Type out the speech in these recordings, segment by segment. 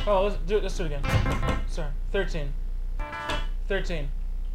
Oh, let's do it again. Sorry, 13. 13.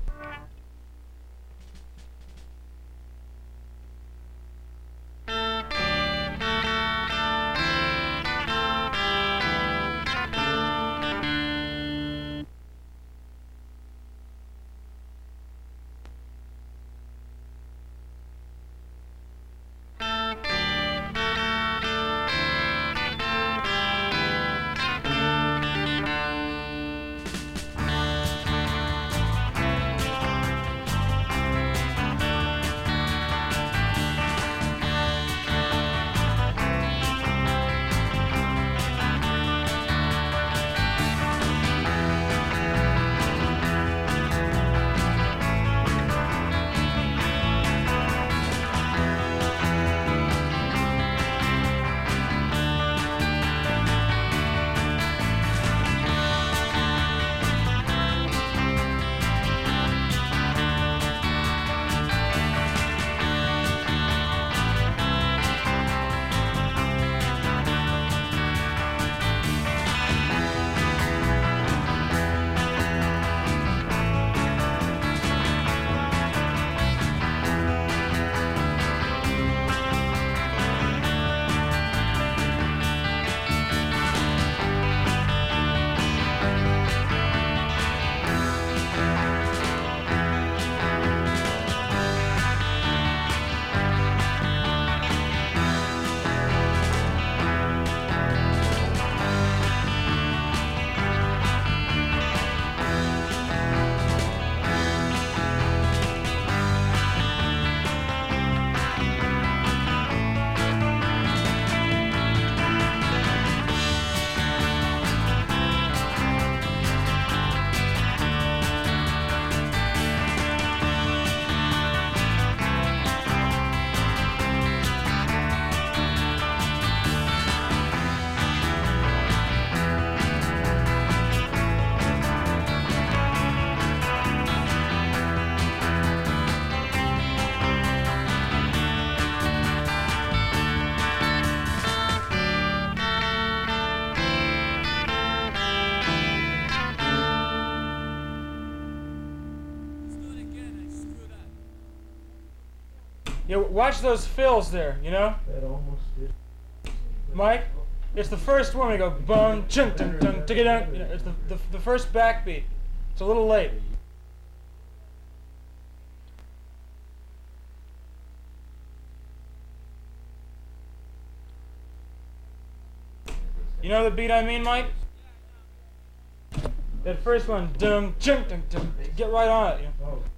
Yeah, watch those fills there, you know? That almost did. Mike, it's the first one we go bung, chunk, dun, dun, tick it down. You know, it's the first backbeat. It's a little late. You know the beat I mean, Mike? That first one, dum, chunk, dun, dun, get right on it. You know?